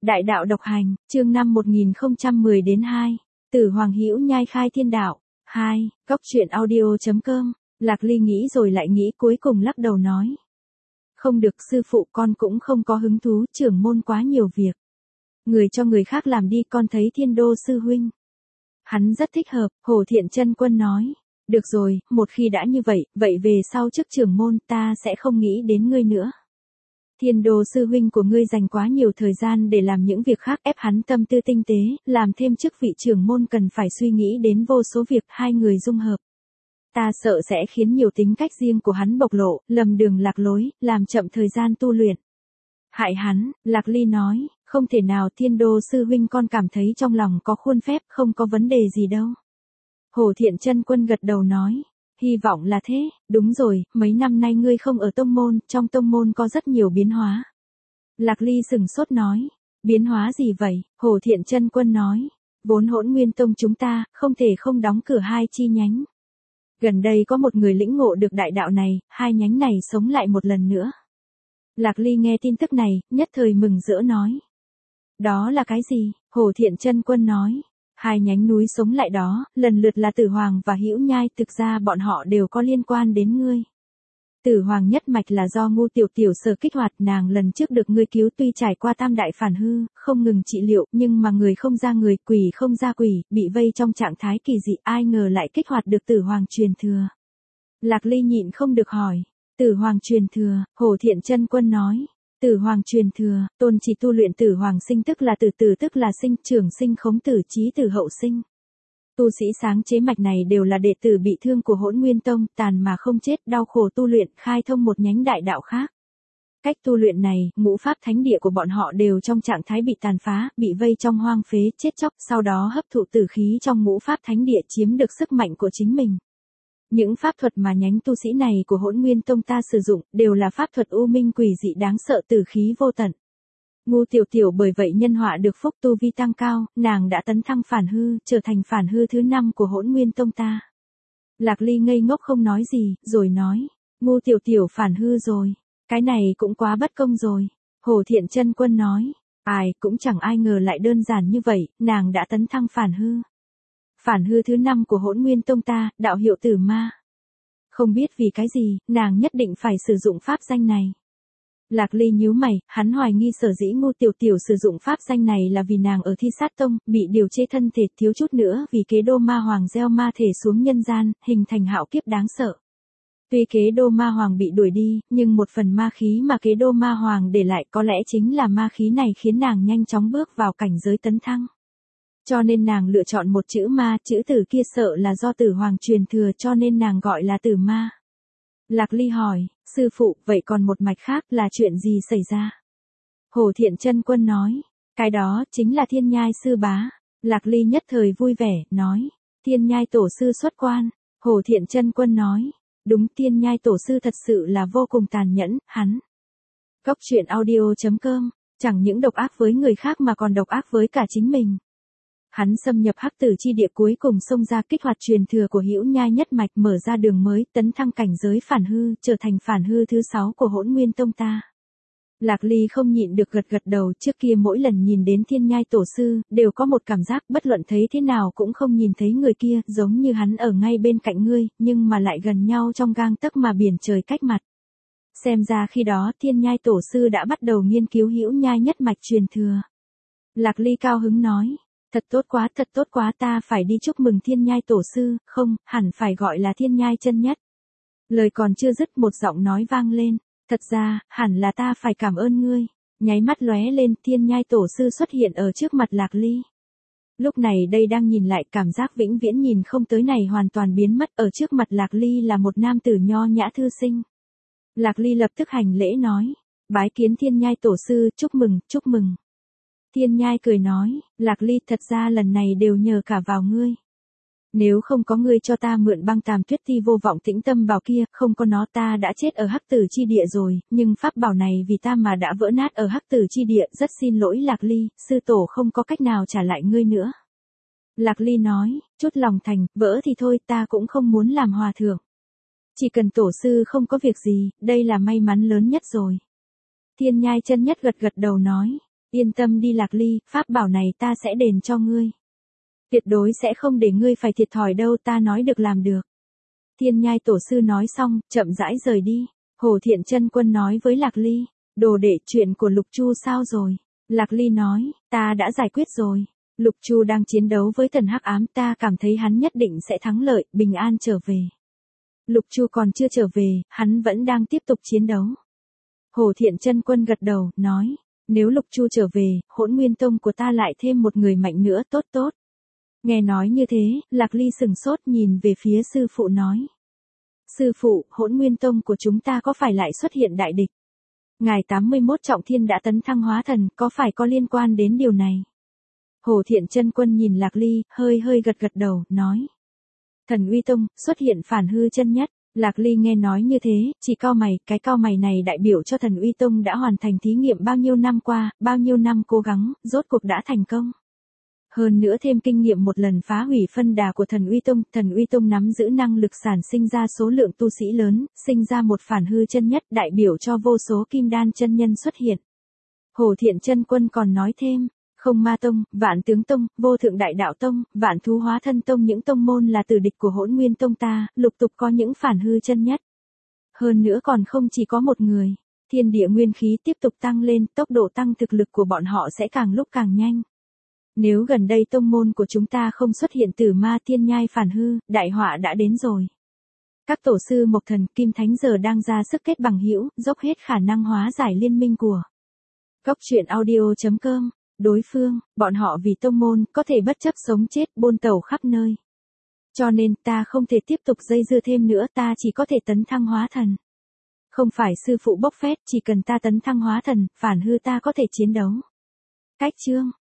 Đại đạo độc hành, chương 5 1010 đến 2. Tử Hoàng Hữu Nhai khai thiên đạo. 2. Góc truyện audio.com. Lạc Ly nghĩ rồi lại nghĩ, cuối cùng lắc đầu nói. Không được, sư phụ, con cũng không có hứng thú, trưởng môn quá nhiều việc. Người cho người khác làm đi, con thấy Thiên Đô sư huynh. Hắn rất thích hợp. Hồ Thiện Chân Quân nói. Được rồi, một khi đã như vậy, vậy về sau chức trưởng môn ta sẽ không nghĩ đến ngươi nữa. Thiên Đô sư huynh của ngươi dành quá nhiều thời gian để làm những việc khác, ép hắn tâm tư tinh tế, làm thêm chức vị trưởng môn cần phải suy nghĩ đến vô số việc, hai người dung hợp. Ta sợ sẽ khiến nhiều tính cách riêng của hắn bộc lộ, lầm đường lạc lối, làm chậm thời gian tu luyện. Hại hắn, Lạc Ly nói, không thể nào. Thiên Đô sư huynh con cảm thấy trong lòng có khuôn phép, không có vấn đề gì đâu. Hồ Thiện Chân Quân gật đầu nói. Hy vọng là thế, đúng rồi, mấy năm nay ngươi không ở tông môn, trong tông môn có rất nhiều biến hóa. Lạc Ly sừng sốt nói, biến hóa gì vậy? Hồ Thiện Chân Quân nói, vốn Hỗn Nguyên Tông chúng ta, không thể không đóng cửa hai chi nhánh. Gần đây có một người lĩnh ngộ được đại đạo này, hai nhánh này sống lại một lần nữa. Lạc Ly nghe tin tức này, nhất thời mừng rỡ nói. Đó là cái gì? Hồ Thiện Chân Quân nói. Hai nhánh núi sống lại đó, lần lượt là Tử Hoàng và Hữu Nhai, thực ra bọn họ đều có liên quan đến ngươi. Tử Hoàng nhất mạch là do Ngu Tiểu Tiểu sở kích hoạt, nàng lần trước được ngươi cứu tuy trải qua tam đại phản hư, không ngừng trị liệu, nhưng mà người không ra người, quỷ không ra quỷ, bị vây trong trạng thái kỳ dị, ai ngờ lại kích hoạt được Tử Hoàng truyền thừa. Lạc Ly nhịn không được hỏi, Tử Hoàng truyền thừa? Hồ Thiện Chân Quân nói. Tử Hoàng truyền thừa, tôn chỉ tu luyện Tử Hoàng sinh tức là tử, tử tức là sinh, trường sinh khống tử, chí tử hậu sinh. Tu sĩ sáng chế mạch này đều là đệ tử bị thương của Hỗn Nguyên Tông, tàn mà không chết, đau khổ tu luyện, khai thông một nhánh đại đạo khác. Cách tu luyện này, ngũ pháp thánh địa của bọn họ đều trong trạng thái bị tàn phá, bị vây trong hoang phế, chết chóc, sau đó hấp thụ tử khí trong ngũ pháp thánh địa, chiếm được sức mạnh của chính mình. Những pháp thuật mà nhánh tu sĩ này của Hỗn Nguyên Tông ta sử dụng, đều là pháp thuật u minh quỷ dị đáng sợ, tử khí vô tận. Ngu Tiểu Tiểu bởi vậy nhân họa được phúc, tu vi tăng cao, nàng đã tấn thăng phản hư, trở thành phản hư thứ 5 của Hỗn Nguyên Tông ta. Lạc Ly ngây ngốc không nói gì, rồi nói, Ngu Tiểu Tiểu phản hư rồi, cái này cũng quá bất công rồi. Hồ Thiện Chân Quân nói, ai, cũng chẳng ai ngờ lại đơn giản như vậy, nàng đã tấn thăng phản hư. Phản hư thứ 5 của Hỗn Nguyên Tông ta, đạo hiệu Tử Ma. Không biết vì cái gì, nàng nhất định phải sử dụng pháp danh này. Lạc Ly nhíu mày, hắn hoài nghi sở dĩ Ngu Tiểu Tiểu sử dụng pháp danh này là vì nàng ở Thi Sát Tông, bị điều chế thân thể, thiếu chút nữa vì kế đô ma hoàng gieo ma thể xuống nhân gian, hình thành hạo kiếp đáng sợ. Tuy kế đô ma hoàng bị đuổi đi, nhưng một phần ma khí mà kế đô ma hoàng để lại có lẽ chính là ma khí này khiến nàng nhanh chóng bước vào cảnh giới tấn thăng. Cho nên nàng lựa chọn một chữ ma, chữ tử kia sợ là do Tử Hoàng truyền thừa, cho nên nàng gọi là Tử Ma. Lạc Ly hỏi, sư phụ, vậy còn một mạch khác là chuyện gì xảy ra? Hồ Thiện Chân Quân nói, cái đó chính là Thiên Nhai sư bá. Lạc Ly nhất thời vui vẻ, nói, Thiên Nhai tổ sư xuất quan. Hồ Thiện Chân Quân nói, đúng, Thiên Nhai tổ sư thật sự là vô cùng tàn nhẫn, hắn. Góc truyện audio.com, chẳng những độc ác với người khác mà còn độc ác với cả chính mình. Hắn xâm nhập Hắc Tử chi địa, cuối cùng xông ra kích hoạt truyền thừa của Hữu Nhai nhất mạch, mở ra đường mới, tấn thăng cảnh giới phản hư, trở thành phản hư thứ 6 của Hỗn Nguyên Tông ta. Lạc Ly không nhịn được gật gật đầu, trước kia mỗi lần nhìn đến Thiên Nhai tổ sư, đều có một cảm giác bất luận thấy thế nào cũng không nhìn thấy người kia, giống như hắn ở ngay bên cạnh ngươi, nhưng mà lại gần nhau trong gang tấc mà biển trời cách mặt. Xem ra khi đó Thiên Nhai tổ sư đã bắt đầu nghiên cứu Hữu Nhai nhất mạch truyền thừa. Lạc Ly cao hứng nói. Thật tốt quá, ta phải đi chúc mừng Thiên Nhai tổ sư, không, hẳn phải gọi là Thiên Nhai chân nhất. Lời còn chưa dứt, một giọng nói vang lên, thật ra, hẳn là ta phải cảm ơn ngươi. Nháy mắt lóe lên, Thiên Nhai tổ sư xuất hiện ở trước mặt Lạc Ly. Lúc này đây đang nhìn lại, cảm giác vĩnh viễn nhìn không tới này hoàn toàn biến mất, ở trước mặt Lạc Ly là một nam tử nho nhã thư sinh. Lạc Ly lập tức hành lễ nói, bái kiến Thiên Nhai tổ sư, chúc mừng. Thiên Nhai cười nói, Lạc Ly, thật ra lần này đều nhờ cả vào ngươi. Nếu không có ngươi cho ta mượn băng Tàm Tuyết Ti vô vọng tĩnh tâm bảo kia, không có nó ta đã chết ở Hắc Tử chi địa rồi, nhưng pháp bảo này vì ta mà đã vỡ nát ở Hắc Tử chi địa, rất xin lỗi Lạc Ly, sư tổ không có cách nào trả lại ngươi nữa. Lạc Ly nói, chút lòng thành, vỡ thì thôi, ta cũng không muốn làm hòa thượng. Chỉ cần tổ sư không có việc gì, đây là may mắn lớn nhất rồi. Thiên Nhai chân nhất gật gật đầu nói. Yên tâm đi Lạc Ly, pháp bảo này ta sẽ đền cho ngươi. Tuyệt đối sẽ không để ngươi phải thiệt thòi đâu, ta nói được làm được. Thiên Nhai tổ sư nói xong, chậm rãi rời đi. Hồ Thiện Chân Quân nói với Lạc Ly, đồ đệ, chuyện của Lục Chu sao rồi? Lạc Ly nói, ta đã giải quyết rồi. Lục Chu đang chiến đấu với thần hắc ám, ta cảm thấy hắn nhất định sẽ thắng lợi, bình an trở về. Lục Chu còn chưa trở về, hắn vẫn đang tiếp tục chiến đấu. Hồ Thiện Chân Quân gật đầu, nói, nếu Lục Chu trở về, Hỗn Nguyên Tông của ta lại thêm một người mạnh nữa, tốt tốt. Nghe nói như thế, Lạc Ly sừng sốt nhìn về phía sư phụ nói. Sư phụ, Hỗn Nguyên Tông của chúng ta có phải lại xuất hiện đại địch? Ngài 81 trọng thiên đã tấn thăng hóa thần, có phải có liên quan đến điều này? Hồ Thiện Chân Quân nhìn Lạc Ly, hơi gật đầu, nói. Thần Uy Tông, xuất hiện phản hư chân nhất. Lạc Ly nghe nói như thế, chỉ cau mày, cái cau mày này đại biểu cho Thần Uy Tông đã hoàn thành thí nghiệm bao nhiêu năm qua, bao nhiêu năm cố gắng, rốt cuộc đã thành công. Hơn nữa thêm kinh nghiệm một lần phá hủy phân đà của Thần Uy Tông nắm giữ năng lực sản sinh ra số lượng tu sĩ lớn, sinh ra một phản hư chân nhất đại biểu cho vô số kim đan chân nhân xuất hiện. Hồ Thiện Chân Quân còn nói thêm, Không Ma Tông, Vạn Tướng Tông, Vô Thượng Đại Đạo Tông, Vạn Thú Hóa Thân Tông những tông môn là tử địch của Hỗn Nguyên Tông ta, lục tục có những phản hư chân nhất. Hơn nữa còn không chỉ có một người, thiên địa nguyên khí tiếp tục tăng lên, tốc độ tăng thực lực của bọn họ sẽ càng lúc càng nhanh. Nếu gần đây tông môn của chúng ta không xuất hiện Tử Ma Thiên Nhai phản hư, đại họa đã đến rồi. Các tổ sư Mộc Thần, Kim Thánh giờ đang ra sức kết bằng hữu, dốc hết khả năng hóa giải liên minh của Goctruyện.audio.com. Đối phương, bọn họ vì tông môn, có thể bất chấp sống chết, buôn tẩu khắp nơi. Cho nên, ta không thể tiếp tục dây dưa thêm nữa, ta chỉ có thể tấn thăng hóa thần. Không phải sư phụ bốc phét, chỉ cần ta tấn thăng hóa thần, phản hư ta có thể chiến đấu. Cách chương